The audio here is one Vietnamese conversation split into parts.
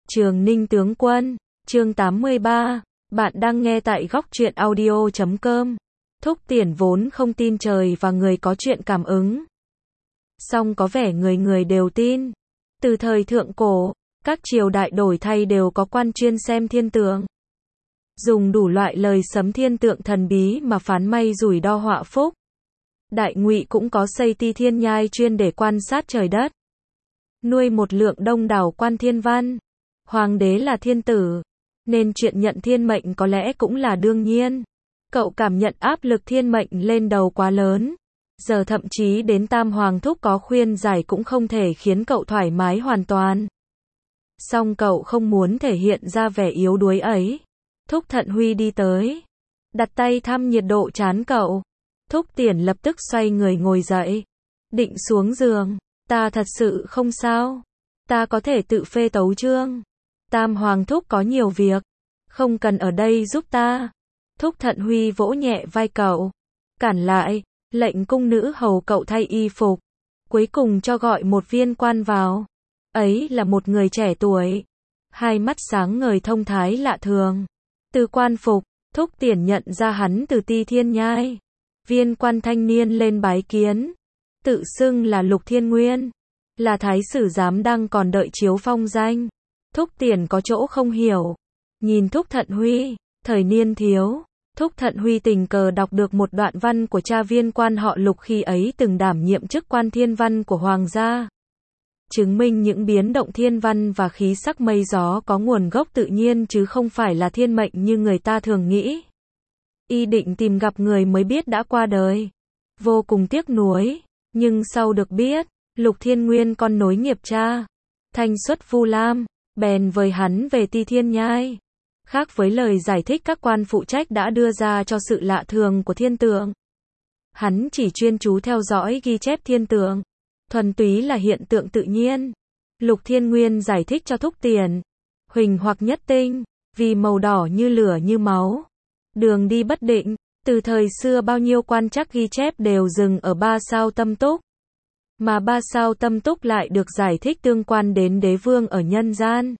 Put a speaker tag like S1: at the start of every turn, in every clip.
S1: Trường Ninh tướng quân, chương 83, bạn đang nghe tại góc truyện audio.com. Thúc Tiền vốn không tin trời và người có chuyện cảm ứng. Song có vẻ người người đều tin. Từ thời thượng cổ, các triều đại đổi thay đều có quan chuyên xem thiên tượng. Dùng đủ loại lời sấm thiên tượng thần bí mà phán may rủi đo họa phúc. Đại Ngụy cũng có xây ti thiên nhai chuyên để quan sát trời đất. Nuôi một lượng đông đảo quan thiên văn. Hoàng đế là thiên tử, nên chuyện nhận thiên mệnh có lẽ cũng là đương nhiên. Cậu cảm nhận áp lực thiên mệnh lên đầu quá lớn. Giờ thậm chí đến Tam Hoàng thúc có khuyên giải cũng không thể khiến cậu thoải mái hoàn toàn. Song cậu không muốn thể hiện ra vẻ yếu đuối ấy. Thúc Thận Huy đi tới, đặt tay thăm nhiệt độ trán cậu. Thúc Tiền lập tức xoay người ngồi dậy, định xuống giường. Ta thật sự không sao, ta có thể tự phê tấu chương. Tam Hoàng thúc có nhiều việc, không cần ở đây giúp ta. Thúc Thận Huy vỗ nhẹ vai cậu, cản lại, lệnh cung nữ hầu cậu thay y phục. Cuối cùng cho gọi một viên quan vào. Ấy là một người trẻ tuổi, hai mắt sáng ngời thông thái lạ thường. Từ quan phục, Thúc Tiền nhận ra hắn từ ti thiên nhai. Viên quan thanh niên lên bái kiến, tự xưng là Lục Thiên Nguyên, là thái sử giám đang còn đợi chiếu phong danh. Thúc Tiền có chỗ không hiểu, nhìn Thúc Thận Huy. Thời niên thiếu, Thúc Thận Huy tình cờ đọc được một đoạn văn của cha viên quan họ Lục khi ấy từng đảm nhiệm chức quan thiên văn của hoàng gia. Chứng minh những biến động thiên văn và khí sắc mây gió có nguồn gốc tự nhiên chứ không phải là thiên mệnh như người ta thường nghĩ. Y định tìm gặp người mới biết đã qua đời. Vô cùng tiếc nuối, nhưng sau được biết, Lục Thiên Nguyên con nối nghiệp cha, thanh xuất Vu Lam, bèn với hắn về ti thiên nhai. Khác với lời giải thích các quan phụ trách đã đưa ra cho sự lạ thường của thiên tượng. Hắn chỉ chuyên chú theo dõi ghi chép thiên tượng, thuần túy là hiện tượng tự nhiên. Lục Thiên Nguyên giải thích cho Thúc Tiền, huỳnh hoặc nhất tinh, vì màu đỏ như lửa như máu. Đường đi bất định, từ thời xưa bao nhiêu quan trắc ghi chép đều dừng ở 3 sao Tâm Túc. Mà 3 sao Tâm Túc lại được giải thích tương quan đến đế vương ở nhân gian.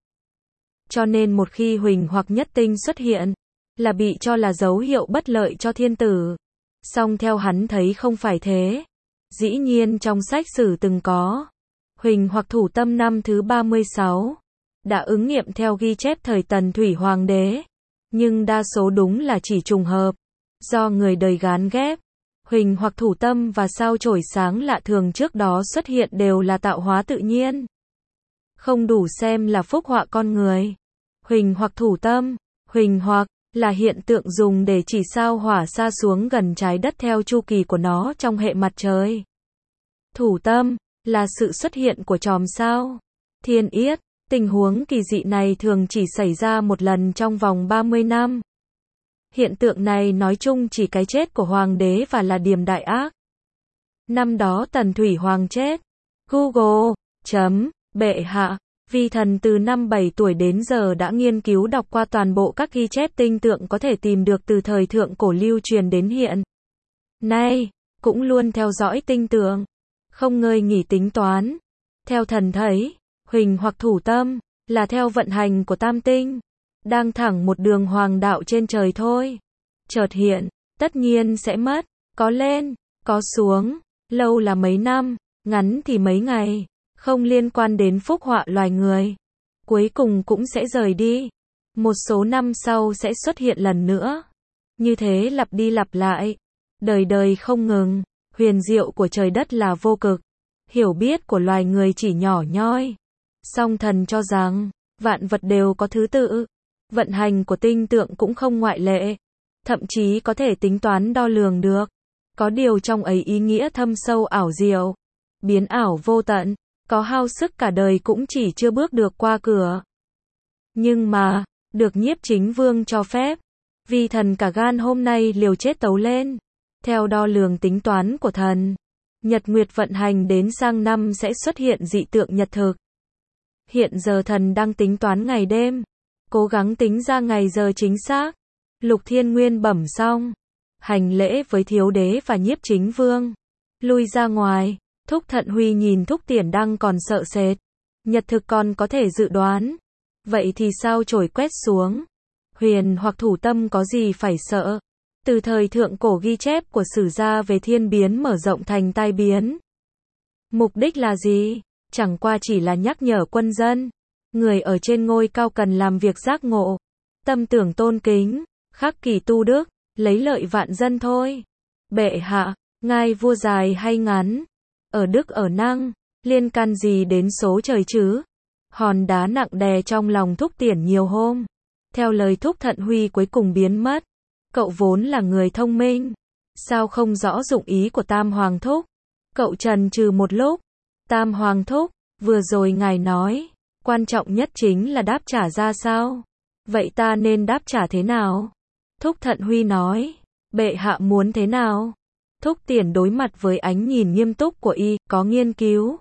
S1: Cho nên một khi huỳnh hoặc nhất tinh xuất hiện, là bị cho là dấu hiệu bất lợi cho thiên tử. Song theo hắn thấy không phải thế. Dĩ nhiên trong sách sử từng có huỳnh hoặc thủ tâm năm thứ 36, đã ứng nghiệm theo ghi chép thời Tần Thủy Hoàng đế. Nhưng đa số đúng là chỉ trùng hợp, do người đời gán ghép. Huỳnh hoặc thủ tâm và sao chổi sáng lạ thường trước đó xuất hiện đều là tạo hóa tự nhiên, không đủ xem là phúc họa con người. Huỳnh hoặc thủ tâm, huỳnh hoặc là hiện tượng dùng để chỉ sao hỏa sa xuống gần trái đất theo chu kỳ của nó trong hệ mặt trời. Thủ tâm là sự xuất hiện của chòm sao thiên yết. Tình huống kỳ dị này thường chỉ xảy ra một lần trong vòng 30 năm. Hiện tượng này nói chung chỉ cái chết của hoàng đế và là điểm đại ác. Năm đó Tần Thủy Hoàng chết. Google, bệ hạ, vi thần từ năm 7 tuổi đến giờ đã nghiên cứu đọc qua toàn bộ các ghi chép tinh tượng có thể tìm được từ thời thượng cổ lưu truyền đến hiện nay, cũng luôn theo dõi tinh tượng, không ngơi nghỉ tính toán. Theo thần thấy, huỳnh hoặc thủ tâm là theo vận hành của tam tinh, đang thẳng một đường hoàng đạo trên trời thôi. Chợt hiện, tất nhiên sẽ mất, có lên, có xuống, lâu là mấy năm, ngắn thì mấy ngày, không liên quan đến phúc họa loài người. Cuối cùng cũng sẽ rời đi. Một số năm sau sẽ xuất hiện lần nữa. Như thế lặp đi lặp lại, đời đời không ngừng. Huyền diệu của trời đất là vô cực, hiểu biết của loài người chỉ nhỏ nhoi. Song thần cho rằng, vạn vật đều có thứ tự. Vận hành của tinh tượng cũng không ngoại lệ. Thậm chí có thể tính toán đo lường được. Có điều trong ấy ý nghĩa thâm sâu ảo diệu, biến ảo vô tận. Có hao sức cả đời cũng chỉ chưa bước được qua cửa. Nhưng mà, được Nhiếp Chính Vương cho phép, vì thần cả gan hôm nay liều chết tấu lên. Theo đo lường tính toán của thần, nhật nguyệt vận hành đến sang năm sẽ xuất hiện dị tượng nhật thực. Hiện giờ thần đang tính toán ngày đêm, cố gắng tính ra ngày giờ chính xác. Lục Thiên Nguyên bẩm xong, hành lễ với thiếu đế và Nhiếp Chính Vương, lui ra ngoài. Thúc Thận Huy nhìn Thúc Tiền đang còn sợ sệt. Nhật thực còn có thể dự đoán, Vậy thì sao trổi quét xuống? Huyền hoặc thủ tâm có gì phải sợ? Từ thời thượng cổ ghi chép của sử gia về thiên biến mở rộng thành tai biến. Mục đích là gì? Chẳng qua chỉ là nhắc nhở quân dân. Người ở trên ngôi cao cần làm việc giác ngộ. Tâm tưởng tôn kính, khắc kỷ tu đức, lấy lợi vạn dân thôi. Bệ hạ, ngai vua dài hay ngắn? Ở đức ở năng, liên can gì đến số trời chứ? Hòn đá nặng đè trong lòng Thúc Tiển nhiều hôm. Theo lời Thúc Thận Huy cuối cùng biến mất. Cậu vốn là người thông minh. Sao không rõ dụng ý của Tam Hoàng Thúc? Cậu chần chừ một lúc. Tam Hoàng Thúc, vừa rồi ngài nói, quan trọng nhất chính là đáp trả ra sao? Vậy ta nên đáp trả thế nào? Thúc Thận Huy nói, bệ hạ muốn thế nào? Thúc Tiển đối mặt với ánh nhìn nghiêm túc của y, có nghiên cứu.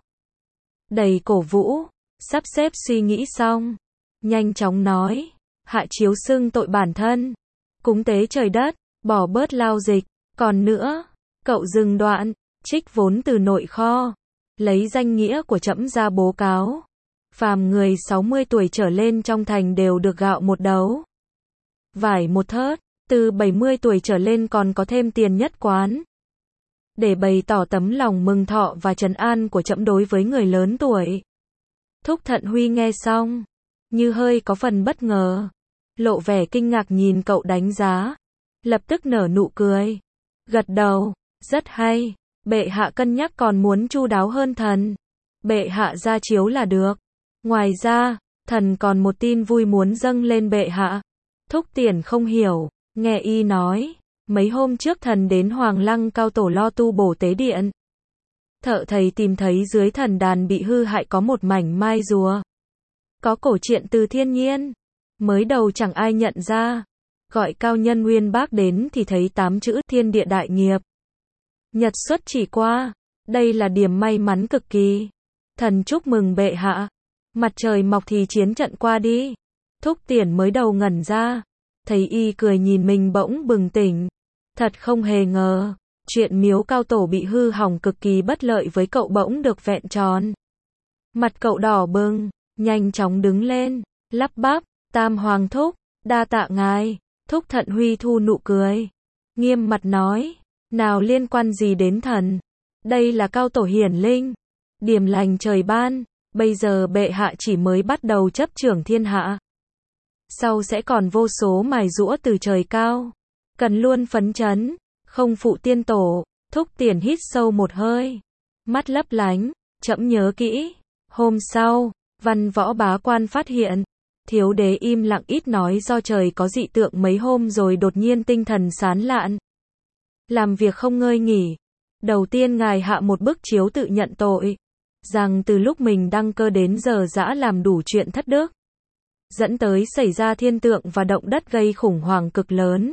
S1: Đầy cổ vũ, sắp xếp suy nghĩ xong. Nhanh chóng nói, hạ chiếu xưng tội bản thân. Cúng tế trời đất, bỏ bớt lao dịch. Còn nữa, cậu dừng đoạn, trích vốn từ nội kho. Lấy danh nghĩa của trẫm ra bố cáo. Phàm người 60 tuổi trở lên trong thành đều được gạo một đấu. Vải một thớt, từ 70 tuổi trở lên còn có thêm tiền nhất quán. Để bày tỏ tấm lòng mừng thọ và trấn an của trẫm đối với người lớn tuổi. Thúc Thận Huy nghe xong, như hơi có phần bất ngờ. Lộ vẻ kinh ngạc nhìn cậu đánh giá. Lập tức nở nụ cười. Gật đầu, rất hay. Bệ hạ cân nhắc còn muốn chu đáo hơn thần. Bệ hạ ra chiếu là được. Ngoài ra, thần còn một tin vui muốn dâng lên bệ hạ. Thúc Tiển không hiểu, nghe y nói. Mấy hôm trước thần đến Hoàng Lăng Cao Tổ lo tu bổ tế điện. Thợ thầy tìm thấy dưới thần đàn bị hư hại có một mảnh mai rùa. Có cổ truyện từ thiên nhiên. Mới đầu chẳng ai nhận ra. Gọi cao nhân Nguyên Bác đến thì thấy 8 chữ thiên địa đại nghiệp. Nhật xuất chỉ qua. Đây là điểm may mắn cực kỳ. Thần chúc mừng bệ hạ. Mặt trời mọc thì chiến trận qua đi. Thúc Tiển mới đầu ngẩn ra. Thấy y cười nhìn mình bỗng bừng tỉnh. Thật không hề ngờ. Chuyện miếu Cao Tổ bị hư hỏng cực kỳ bất lợi với cậu bỗng được vẹn tròn. Mặt cậu đỏ bừng. Nhanh chóng đứng lên. Lắp bắp. Tam Hoàng Thúc. Đa tạ ngài. Thúc Thận Huy thu nụ cười. Nghiêm mặt nói. Nào liên quan gì đến thần. Đây là Cao Tổ hiển linh. Điềm lành trời ban. Bây giờ bệ hạ chỉ mới bắt đầu chấp trưởng thiên hạ. Sau sẽ còn vô số mài giũa từ trời cao. Cần luôn phấn chấn. Không phụ tiên tổ. Thúc Tiển hít sâu một hơi. Mắt lấp lánh. Trẫm nhớ kỹ. Hôm sau, văn võ bá quan phát hiện. Thiếu đế im lặng ít nói do trời có dị tượng mấy hôm rồi đột nhiên tinh thần sán lạn. Làm việc không ngơi nghỉ. Đầu tiên ngài hạ một bức chiếu tự nhận tội. Rằng từ lúc mình đăng cơ đến giờ dã làm đủ chuyện thất đức. Dẫn tới xảy ra thiên tượng và động đất gây khủng hoảng cực lớn.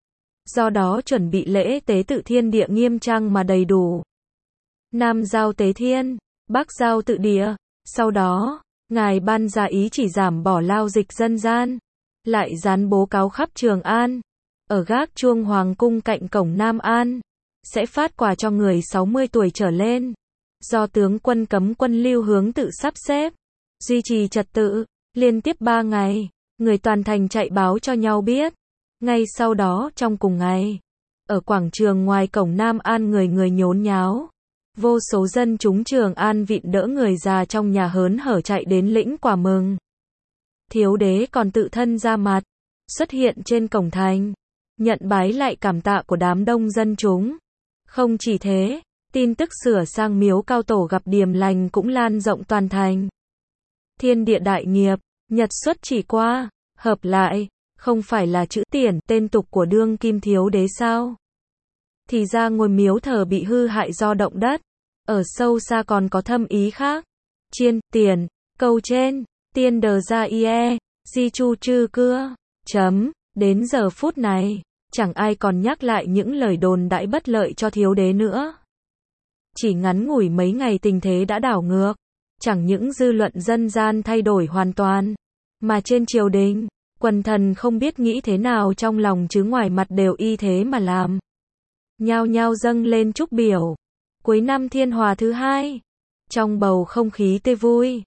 S1: Do đó chuẩn bị lễ tế tự thiên địa nghiêm trang mà đầy đủ. Nam giao tế thiên, Bắc giao tự địa. Sau đó, ngài ban ra ý chỉ giảm bỏ lao dịch dân gian. Lại dán bố cáo khắp Trường An. Ở gác chuông Hoàng cung cạnh cổng Nam An. Sẽ phát quà cho người 60 tuổi trở lên. Do tướng quân cấm quân lưu hướng tự sắp xếp. Duy trì trật tự. Liên tiếp 3 ngày. Người toàn thành chạy báo cho nhau biết. Ngay sau đó trong cùng ngày. Ở quảng trường ngoài cổng Nam An người người nhốn nháo. Vô số dân chúng Trường An vịn đỡ người già trong nhà hớn hở chạy đến lĩnh quả mừng. Thiếu đế còn tự thân ra mặt. Xuất hiện trên cổng thành. Nhận bái lại cảm tạ của đám đông dân chúng. Không chỉ thế, tin tức sửa sang miếu Cao Tổ gặp điềm lành cũng lan rộng toàn thành. Thiên địa đại nghiệp, nhật xuất chỉ qua, hợp lại, không phải là chữ Tiển, tên tục của đương kim thiếu đế sao? Thì ra ngôi miếu thờ bị hư hại do động đất. Ở sâu xa còn có thâm ý khác. Chiên, tiền, câu trên, tiên đờ ra ie, di chu chư cưa, chấm, đến giờ phút này. Chẳng ai còn nhắc lại những lời đồn đãi bất lợi cho thiếu đế nữa. Chỉ ngắn ngủi mấy ngày tình thế đã đảo ngược. Chẳng những dư luận dân gian thay đổi hoàn toàn. Mà trên triều đình, quần thần không biết nghĩ thế nào trong lòng chứ ngoài mặt đều y thế mà làm. Nhao nhao dâng lên chúc biểu. Cuối năm Thiên Hòa thứ 2. Trong bầu không khí tươi vui.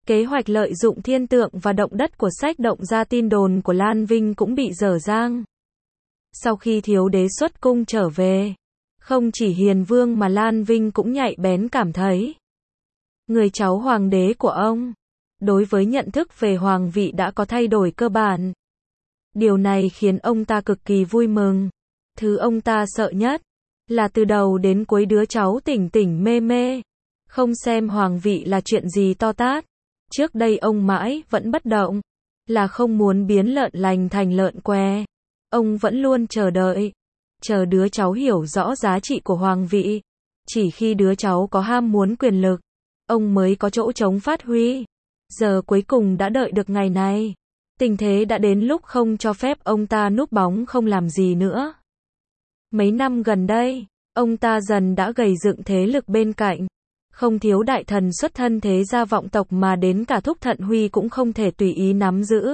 S1: Kế hoạch lợi dụng thiên tượng và động đất của sách động ra tin đồn của Lan Vinh cũng bị dở dang. Sau khi thiếu đế xuất cung trở về, không chỉ Hiền Vương mà Lan Vinh cũng nhạy bén cảm thấy người cháu hoàng đế của ông, đối với nhận thức về hoàng vị đã có thay đổi cơ bản. Điều này khiến ông ta cực kỳ vui mừng. Thứ ông ta sợ nhất là từ đầu đến cuối đứa cháu tỉnh tỉnh mê mê, không xem hoàng vị là chuyện gì to tát. Trước đây ông mãi vẫn bất động, là không muốn biến lợn lành thành lợn què. Ông vẫn luôn chờ đợi, chờ đứa cháu hiểu rõ giá trị của hoàng vị. Chỉ khi đứa cháu có ham muốn quyền lực, ông mới có chỗ trống phát huy. Giờ cuối cùng đã đợi được ngày này. Tình thế đã đến lúc không cho phép ông ta núp bóng không làm gì nữa. Mấy năm gần đây, ông ta dần đã gầy dựng thế lực bên cạnh. Không thiếu đại thần xuất thân thế gia vọng tộc mà đến cả Thúc Thận Huy cũng không thể tùy ý nắm giữ.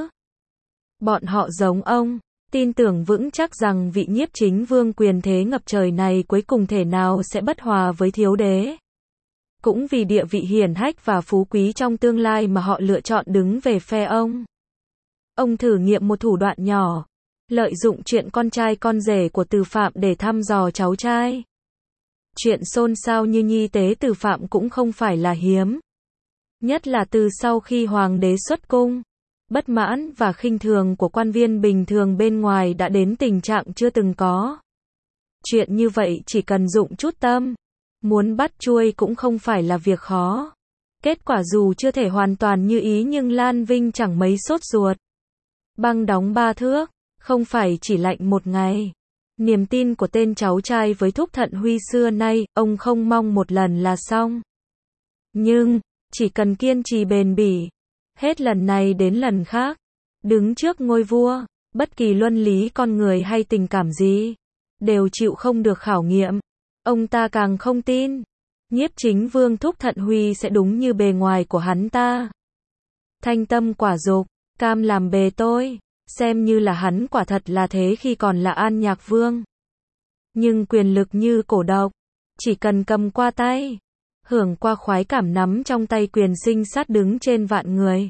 S1: Bọn họ giống ông, tin tưởng vững chắc rằng vị nhiếp chính vương quyền thế ngập trời này cuối cùng thể nào sẽ bất hòa với thiếu đế. Cũng vì địa vị hiển hách và phú quý trong tương lai mà họ lựa chọn đứng về phe ông. Ông thử nghiệm một thủ đoạn nhỏ, lợi dụng chuyện con trai con rể của Từ Phạm để thăm dò cháu trai. Chuyện xôn xao như nhi tế Từ Phạm cũng không phải là hiếm. Nhất là từ sau khi hoàng đế xuất cung, bất mãn và khinh thường của quan viên bình thường bên ngoài đã đến tình trạng chưa từng có. Chuyện như vậy chỉ cần dụng chút tâm, muốn bắt chuôi cũng không phải là việc khó. Kết quả dù chưa thể hoàn toàn như ý nhưng Lan Vinh chẳng mấy sốt ruột. Băng đóng 3 thước, không phải chỉ lạnh một ngày. Niềm tin của tên cháu trai với Thúc Thận Huy xưa nay, ông không mong một lần là xong. Nhưng, chỉ cần kiên trì bền bỉ, hết lần này đến lần khác, đứng trước ngôi vua, bất kỳ luân lý con người hay tình cảm gì, đều chịu không được khảo nghiệm. Ông ta càng không tin, nhiếp chính vương Thúc Thận Huy sẽ đúng như bề ngoài của hắn ta. Thanh tâm quả dục, cam làm bề tôi, xem như là hắn quả thật là thế khi còn là An Nhạc Vương. Nhưng quyền lực như cổ độc, chỉ cần cầm qua tay, hưởng qua khoái cảm nắm trong tay quyền sinh sát đứng trên vạn người.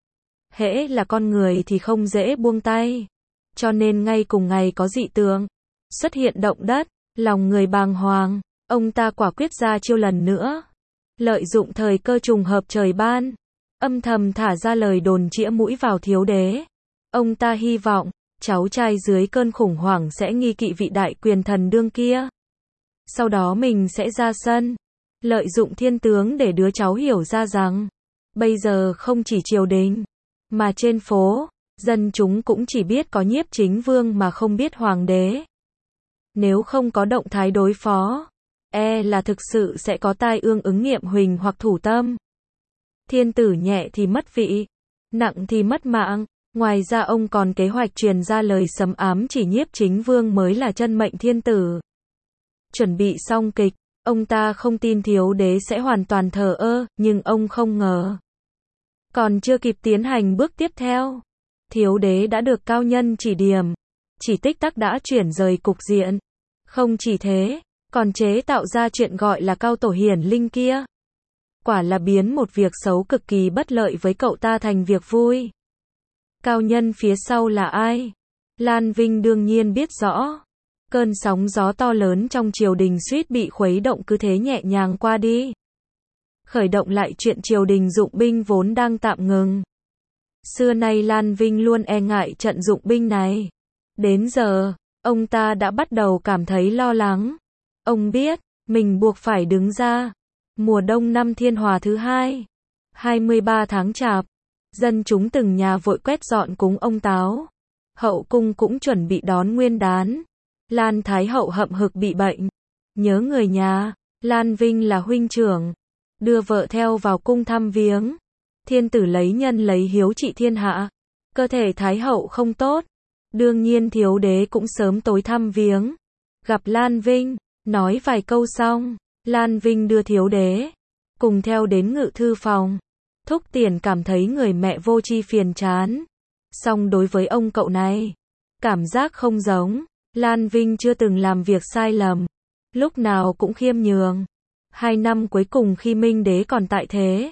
S1: Hễ là con người thì không dễ buông tay. Cho nên ngay cùng ngày có dị tượng, xuất hiện động đất, lòng người bàng hoàng, ông ta quả quyết ra chiêu lần nữa. Lợi dụng thời cơ trùng hợp trời ban, âm thầm thả ra lời đồn chĩa mũi vào thiếu đế. Ông ta hy vọng, cháu trai dưới cơn khủng hoảng sẽ nghi kỵ vị đại quyền thần đương kia. Sau đó mình sẽ ra sân, lợi dụng thiên tướng để đứa cháu hiểu ra rằng, bây giờ không chỉ triều đình, mà trên phố, dân chúng cũng chỉ biết có nhiếp chính vương mà không biết hoàng đế. Nếu không có động thái đối phó, là thực sự sẽ có tai ương ứng nghiệm huỳnh hoặc thủ tâm. Thiên tử nhẹ thì mất vị, nặng thì mất mạng. Ngoài ra ông còn kế hoạch truyền ra lời sấm ám chỉ nhiếp chính vương mới là chân mệnh thiên tử. Chuẩn bị xong kịch, ông ta không tin thiếu đế sẽ hoàn toàn thờ ơ, nhưng ông không ngờ. Còn chưa kịp tiến hành bước tiếp theo, thiếu đế đã được cao nhân chỉ điểm, chỉ tích tắc đã chuyển rời cục diện. Không chỉ thế, còn chế tạo ra chuyện gọi là cao tổ hiển linh kia. Quả là biến một việc xấu cực kỳ bất lợi với cậu ta thành việc vui. Cao nhân phía sau là ai? Lan Vinh đương nhiên biết rõ. Cơn sóng gió to lớn trong triều đình suýt bị khuấy động cứ thế nhẹ nhàng qua đi. Khởi động lại chuyện triều đình dụng binh vốn đang tạm ngừng. Xưa nay Lan Vinh luôn e ngại trận dụng binh này. Đến giờ, ông ta đã bắt đầu cảm thấy lo lắng. Ông biết, mình buộc phải đứng ra. Mùa đông năm Thiên Hòa thứ 2, 23 tháng Chạp. Dân chúng từng nhà vội quét dọn cúng ông Táo. Hậu cung cũng chuẩn bị đón Nguyên Đán. Lan Thái Hậu hậm hực bị bệnh. Nhớ người nhà, Lan Vinh là huynh trưởng. Đưa vợ theo vào cung thăm viếng. Thiên tử lấy nhân lấy hiếu trị thiên hạ. Cơ thể Thái Hậu không tốt. Đương nhiên thiếu đế cũng sớm tối thăm viếng. Gặp Lan Vinh, nói vài câu xong, Lan Vinh đưa thiếu đế cùng theo đến ngự thư phòng. Thúc Tiền cảm thấy người mẹ vô tri phiền chán. Song đối với ông cậu này, cảm giác không giống. Lan Vinh chưa từng làm việc sai lầm, lúc nào cũng khiêm nhường. 2 năm cuối cùng khi Minh Đế còn tại thế,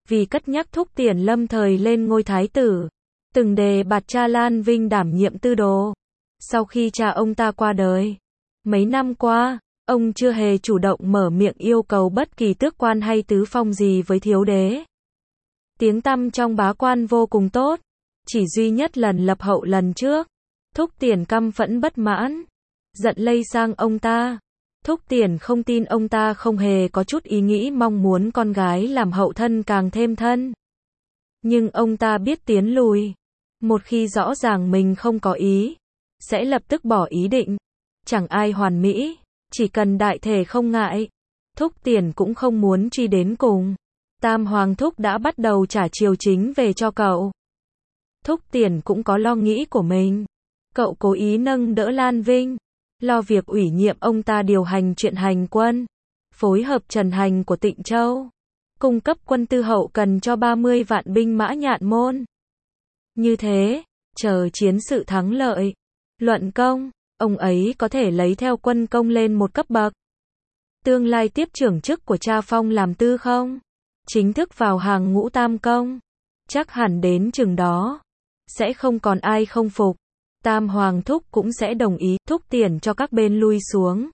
S1: vì cất nhắc Thúc Tiền lâm thời lên ngôi thái tử, từng đề bạt cha Lan Vinh đảm nhiệm tư đồ. Sau khi cha ông ta qua đời, mấy năm qua, ông chưa hề chủ động mở miệng yêu cầu bất kỳ tước quan hay tứ phong gì với thiếu đế. Tiếng tăm trong bá quan vô cùng tốt, chỉ duy nhất lần lập hậu lần trước, Thúc Tiền căm phẫn bất mãn, giận lây sang ông ta. Thúc Tiền không tin ông ta không hề có chút ý nghĩ mong muốn con gái làm hậu thân càng thêm thân. Nhưng ông ta biết tiến lùi. Một khi rõ ràng mình không có ý, sẽ lập tức bỏ ý định. Chẳng ai hoàn mỹ, chỉ cần đại thể không ngại. Thúc Tiền cũng không muốn truy đến cùng. Tam Hoàng Thúc đã bắt đầu trả triều chính về cho cậu. Thúc Tiền cũng có lo nghĩ của mình. Cậu cố ý nâng đỡ Lan Vinh, lo việc ủy nhiệm ông ta điều hành chuyện hành quân, phối hợp trần hành của Tịnh Châu, cung cấp quân tư hậu cần cho 30 vạn binh mã Nhạn Môn. Như thế, chờ chiến sự thắng lợi, luận công, ông ấy có thể lấy theo quân công lên một cấp bậc. Tương lai tiếp trưởng chức của cha phong làm tư không, chính thức vào hàng ngũ tam công, chắc hẳn đến chừng đó, sẽ không còn ai không phục. Tam Hoàng Thúc cũng sẽ đồng ý, Thúc Tiền cho các bên lui xuống.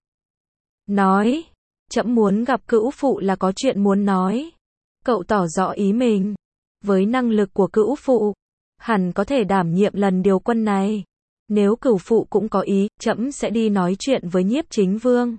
S1: Nói, trẫm muốn gặp cữu phụ là có chuyện muốn nói. Cậu tỏ rõ ý mình. Với năng lực của cữu phụ, hẳn có thể đảm nhiệm lần điều quân này. Nếu cửu phụ cũng có ý, trẫm sẽ đi nói chuyện với Nhiếp Chính Vương.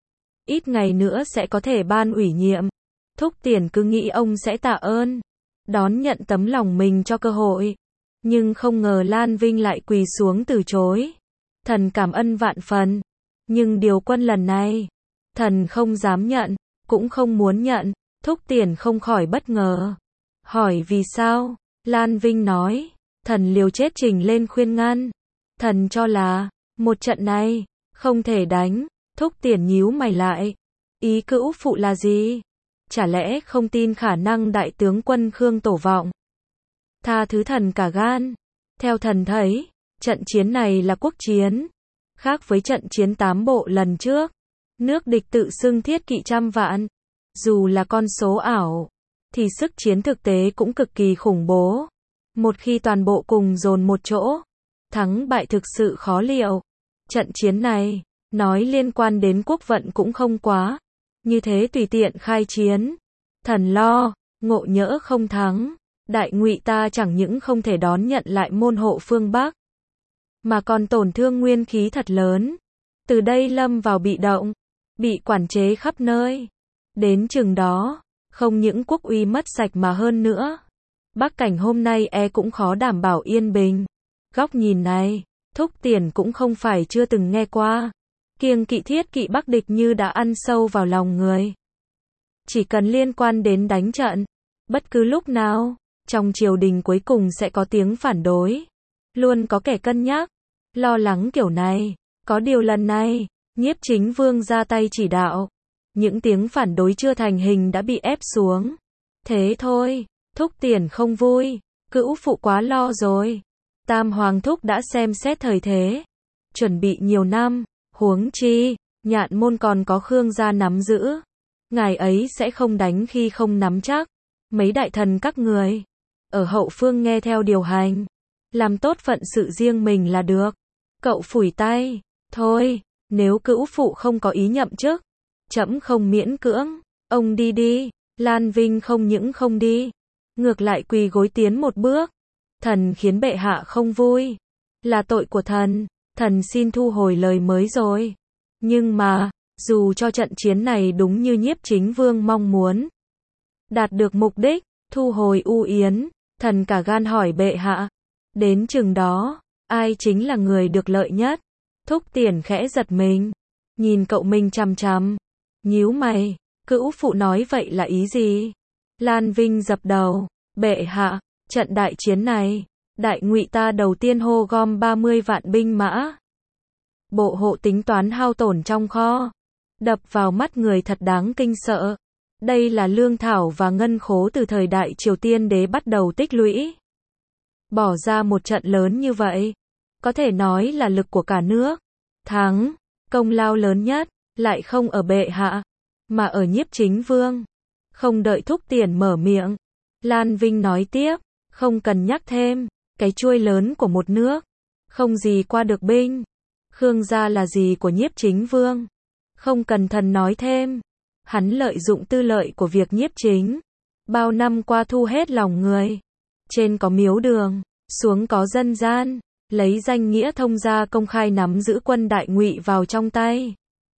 S1: Ít ngày nữa sẽ có thể ban ủy nhiệm. Thúc Tiền cứ nghĩ ông sẽ tạ ơn, đón nhận tấm lòng mình cho cơ hội. Nhưng không ngờ Lan Vinh lại quỳ xuống từ chối. Thần cảm ơn vạn phần. Nhưng điều quân lần này, thần không dám nhận, cũng không muốn nhận. Thúc Tiền không khỏi bất ngờ. Hỏi vì sao? Lan Vinh nói, thần liều chết trình lên khuyên ngăn. Thần cho là, một trận này, không thể đánh. Thúc Tiền nhíu mày lại. Ý cữu phụ là gì? Chả lẽ không tin khả năng đại tướng quân Khương Tổ Vọng? Tha thứ thần cả gan. Theo thần thấy, trận chiến này là quốc chiến. Khác với trận chiến 8 bộ lần trước. Nước địch tự xưng thiết kỵ trăm vạn. Dù là con số ảo, thì sức chiến thực tế cũng cực kỳ khủng bố. Một khi toàn bộ cùng dồn một chỗ, thắng bại thực sự khó liệu. Trận chiến này, nói liên quan đến quốc vận cũng không quá. Như thế tùy tiện khai chiến. Thần lo, ngộ nhỡ không thắng. Đại Ngụy ta chẳng những không thể đón nhận lại môn hộ phương Bắc, mà còn tổn thương nguyên khí thật lớn. Từ đây lâm vào bị động, bị quản chế khắp nơi. Đến chừng đó, không những quốc uy mất sạch mà hơn nữa, Bắc cảnh hôm nay cũng khó đảm bảo yên bình. Góc nhìn này, Thúc Tiền cũng không phải chưa từng nghe qua. Kiêng kỵ thiết kỵ Bắc địch như đã ăn sâu vào lòng người. Chỉ cần liên quan đến đánh trận, bất cứ lúc nào, trong triều đình cuối cùng sẽ có tiếng phản đối. Luôn có kẻ cân nhắc, lo lắng kiểu này. Có điều lần này, Nhiếp Chính Vương ra tay chỉ đạo. Những tiếng phản đối chưa thành hình đã bị ép xuống. Thế thôi, Thúc Tiền không vui. Cữu phụ quá lo rồi. Tam Hoàng Thúc đã xem xét thời thế. Chuẩn bị nhiều năm. Huống chi, Nhạn Môn còn có Khương gia nắm giữ. Ngài ấy sẽ không đánh khi không nắm chắc. Mấy đại thần các người ở hậu phương nghe theo điều hành, làm tốt phận sự riêng mình là được. Cậu phủi tay, thôi, nếu cữu phụ không có ý nhậm chức, trẫm không miễn cưỡng, ông đi đi. Lan Vinh không những không đi, ngược lại quỳ gối tiến một bước. Thần khiến bệ hạ không vui, là tội của thần, thần xin thu hồi lời mới rồi. Nhưng mà, dù cho trận chiến này đúng như Nhiếp Chính Vương mong muốn, đạt được mục đích, thu hồi U Yến, thần cả gan hỏi bệ hạ, đến chừng đó, ai chính là người được lợi nhất? Thúc Tiền khẽ giật mình, nhìn cậu mình chằm chằm, nhíu mày, cữu phụ nói vậy là ý gì? Lan Vinh dập đầu, bệ hạ, trận đại chiến này, Đại Ngụy ta đầu tiên hô gom 30 vạn binh mã. Bộ hộ tính toán hao tổn trong kho, đập vào mắt người thật đáng kinh sợ. Đây là lương thảo và ngân khố từ thời đại Triều Tiên đế bắt đầu tích lũy. Bỏ ra một trận lớn như vậy, có thể nói là lực của cả nước. Thắng, công lao lớn nhất, lại không ở bệ hạ, mà ở Nhiếp Chính Vương. Không đợi Thúc Tiền mở miệng, Lan Vinh nói tiếp, không cần nhắc thêm, cái chuôi lớn của một nước, không gì qua được binh. Khương gia là gì của Nhiếp Chính Vương. Không cần thần nói thêm. Hắn lợi dụng tư lợi của việc nhiếp chính. Bao năm qua thu hết lòng người. Trên có miếu đường, xuống có dân gian. Lấy danh nghĩa thông gia công khai nắm giữ quân Đại Ngụy vào trong tay.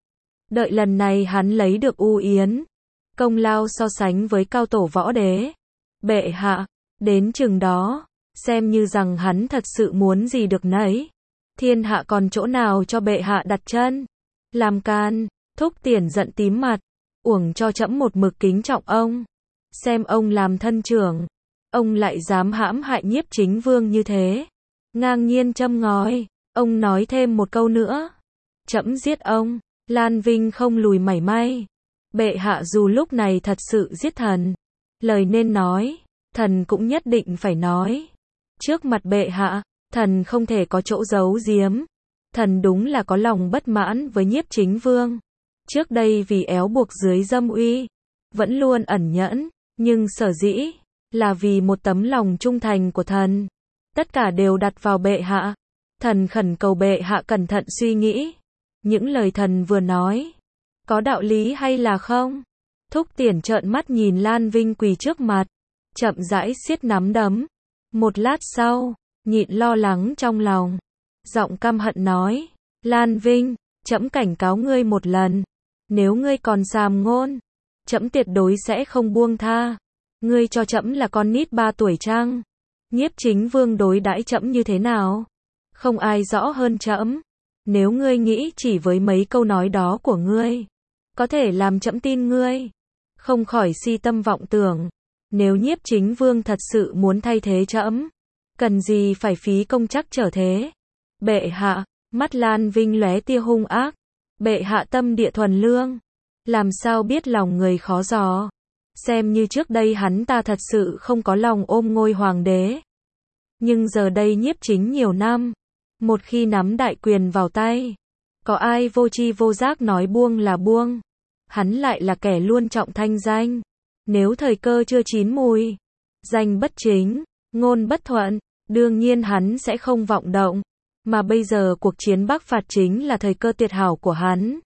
S1: Đợi lần này hắn lấy được U Yến. Công lao so sánh với cao tổ võ đế. Bệ hạ, đến chừng đó, xem như rằng hắn thật sự muốn gì được nấy. Thiên hạ còn chỗ nào cho bệ hạ đặt chân. Làm can, Thúc Tiền giận tím mặt. Uổng cho trẫm một mực kính trọng ông. Xem ông làm thân trưởng. Ông lại dám hãm hại Nhiếp Chính Vương như thế. Ngang nhiên châm ngòi. Ông nói thêm một câu nữa. Trẫm giết ông. Lan Vinh không lùi mảy may. Bệ hạ dù lúc này thật sự giết thần. Lời nên nói, thần cũng nhất định phải nói. Trước mặt bệ hạ, thần không thể có chỗ giấu giếm. Thần đúng là có lòng bất mãn với Nhiếp Chính Vương. Trước đây vì éo buộc dưới dâm uy, vẫn luôn ẩn nhẫn, nhưng sở dĩ là vì một tấm lòng trung thành của thần. Tất cả đều đặt vào bệ hạ. Thần khẩn cầu bệ hạ cẩn thận suy nghĩ. Những lời thần vừa nói, có đạo lý hay là không? Thúc Tiền trợn mắt nhìn Lan Vinh quỳ trước mặt, chậm rãi siết nắm đấm. Một lát sau, nhịn lo lắng trong lòng, giọng căm hận nói, Lan Vinh, trẫm cảnh cáo ngươi một lần, nếu ngươi còn sàm ngôn, trẫm tuyệt đối sẽ không buông tha. Ngươi cho trẫm là con nít 3 tuổi chăng? Nhiếp Chính Vương đối đãi trẫm như thế nào? Không ai rõ hơn trẫm. Nếu ngươi nghĩ chỉ với mấy câu nói đó của ngươi, có thể làm trẫm tin ngươi, không khỏi si tâm vọng tưởng. Nếu Nhiếp Chính Vương thật sự muốn thay thế trẫm, cần gì phải phí công trắc trở thế? Bệ hạ, mắt Lan Vinh lóe tia hung ác. Bệ hạ tâm địa thuần lương, làm sao biết lòng người khó dò. Xem như trước đây hắn ta thật sự không có lòng ôm ngôi hoàng đế. Nhưng giờ đây nhiếp chính nhiều năm, một khi nắm đại quyền vào tay, có ai vô tri vô giác nói buông là buông. Hắn lại là kẻ luôn trọng thanh danh. Nếu thời cơ chưa chín mùi, danh bất chính, ngôn bất thuận, đương nhiên hắn sẽ không vọng động. Mà bây giờ cuộc chiến Bắc phạt chính là thời cơ tuyệt hảo của hắn.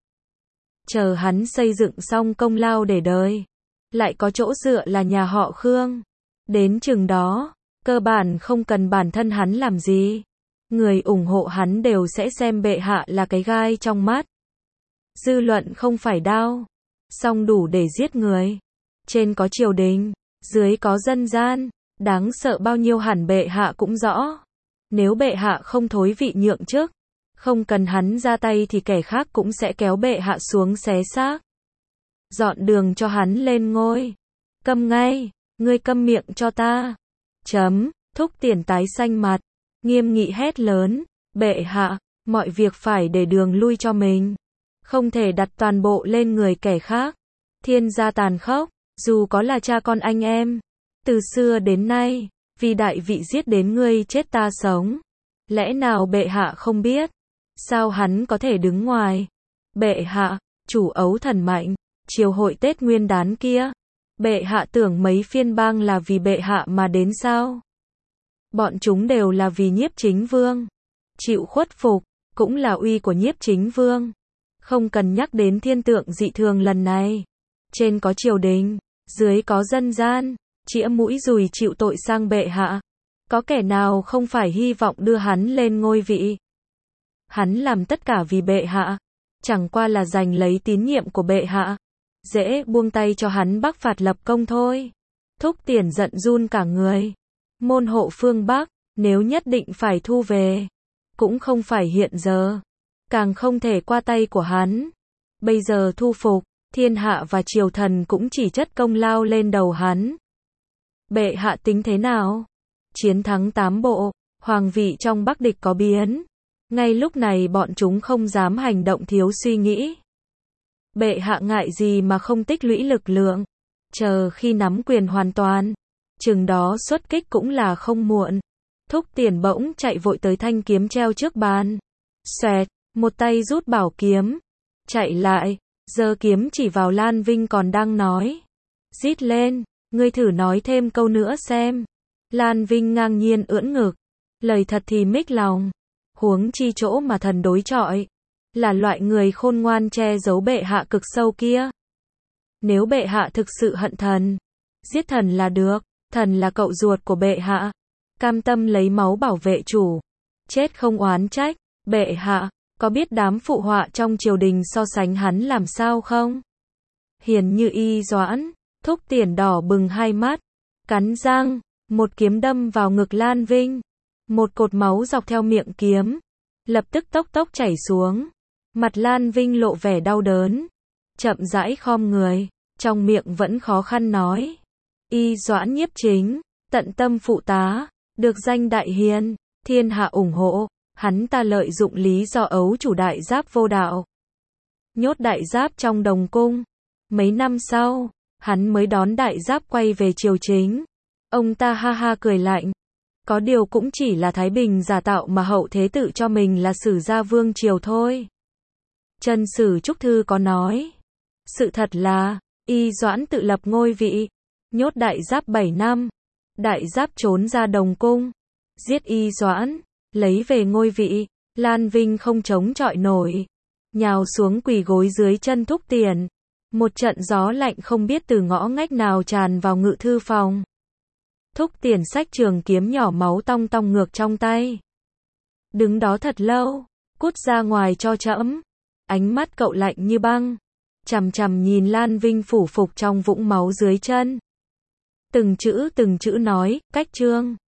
S1: Chờ hắn xây dựng xong công lao để đời, lại có chỗ dựa là nhà họ Khương. Đến chừng đó, cơ bản không cần bản thân hắn làm gì. Người ủng hộ hắn đều sẽ xem bệ hạ là cái gai trong mắt. Dư luận không phải đao, song đủ để giết người. Trên có triều đình, dưới có dân gian, đáng sợ bao nhiêu hẳn bệ hạ cũng rõ. Nếu bệ hạ không thối vị nhượng chức, không cần hắn ra tay thì kẻ khác cũng sẽ kéo bệ hạ xuống xé xác. Dọn đường cho hắn lên ngôi. Câm ngay, ngươi câm miệng cho ta. Thúc Tiền tái xanh mặt, nghiêm nghị hét lớn, bệ hạ, mọi việc phải để đường lui cho mình. Không thể đặt toàn bộ lên người kẻ khác. Thiên gia tàn khốc, dù có là cha con anh em. Từ xưa đến nay, vì đại vị giết đến ngươi chết ta sống. Lẽ nào bệ hạ không biết? Sao hắn có thể đứng ngoài? Bệ hạ, chủ ấu thần mạnh, triều hội Tết Nguyên đán kia. Bệ hạ tưởng mấy phiên bang là vì bệ hạ mà đến sao? Bọn chúng đều là vì nhiếp chính vương. Chịu khuất phục, cũng là uy của nhiếp chính vương. Không cần nhắc đến thiên tượng dị thường lần này. Trên có triều đình, dưới có dân gian, chĩa mũi dùi chịu tội sang bệ hạ. Có kẻ nào không phải hy vọng đưa hắn lên ngôi vị? Hắn làm tất cả vì bệ hạ, chẳng qua là giành lấy tín nhiệm của bệ hạ. Dễ buông tay cho hắn Bắc phạt lập công thôi. Thúc Tiền giận run cả người. Môn hộ phương Bắc, nếu nhất định phải thu về, cũng không phải hiện giờ, càng không thể qua tay của hắn. Bây giờ thu phục, thiên hạ và triều thần cũng chỉ chất công lao lên đầu hắn. Bệ hạ tính thế nào? Chiến thắng 8 bộ, hoàng vị trong Bắc địch có biến. Ngay lúc này bọn chúng không dám hành động thiếu suy nghĩ. Bệ hạ ngại gì mà không tích lũy lực lượng, chờ khi nắm quyền hoàn toàn, chừng đó xuất kích cũng là không muộn. Thúc Tiền bỗng chạy vội tới thanh kiếm treo trước bàn. Xoẹt, một tay rút bảo kiếm, chạy lại, giơ kiếm chỉ vào Lan Vinh còn đang nói. Rít lên, Ngươi thử nói thêm câu nữa xem. Lan Vinh ngang nhiên ưỡn ngực. Lời thật thì mích lòng. Huống chi chỗ mà thần đối chọi. Là loại người khôn ngoan che giấu bệ hạ cực sâu kia. Nếu bệ hạ thực sự hận thần, giết thần là được. Thần là cậu ruột của bệ hạ. Cam tâm lấy máu bảo vệ chủ. Chết không oán trách. Bệ hạ, có biết đám phụ họa trong triều đình so sánh hắn làm sao không? Hiền như Y Doãn. Thúc Tiền đỏ bừng hai mắt. Cắn răng. Một kiếm đâm vào ngực Lan Vinh. Một cột máu dọc theo miệng kiếm. Lập tức tốc tốc chảy xuống. Mặt Lan Vinh lộ vẻ đau đớn. Chậm rãi khom người. Trong miệng vẫn khó khăn nói. Y Doãn Nhiếp Chính. Tận tâm phụ tá. Được danh đại hiền. Thiên hạ ủng hộ. Hắn ta lợi dụng lý do ấu chủ đại giáp vô đạo. Nhốt đại giáp trong đồng cung. Mấy năm sau, hắn mới đón đại giáp quay về triều chính. Ông ta ha ha cười lạnh. Có điều cũng chỉ là Thái Bình giả tạo mà hậu thế tự cho mình là sử gia vương triều thôi. Trần Sử Trúc Thư có nói. Sự thật là, Y Doãn tự lập ngôi vị. Nhốt đại giáp 7 năm. Đại giáp trốn ra đồng cung. Giết Y Doãn. Lấy về ngôi vị. Lan Vinh không chống chọi nổi. Nhào xuống quỳ gối dưới chân Thúc Tiền. Một trận gió lạnh không biết từ ngõ ngách nào tràn vào ngự thư phòng. Thúc Tiền xách trường kiếm nhỏ máu tong tong ngược trong tay. Đứng đó thật lâu. Cút ra ngoài cho trẫm. Ánh mắt cậu lạnh như băng. Chằm chằm nhìn Lan Vinh phủ phục trong vũng máu dưới chân. Từng chữ nói, cách chương.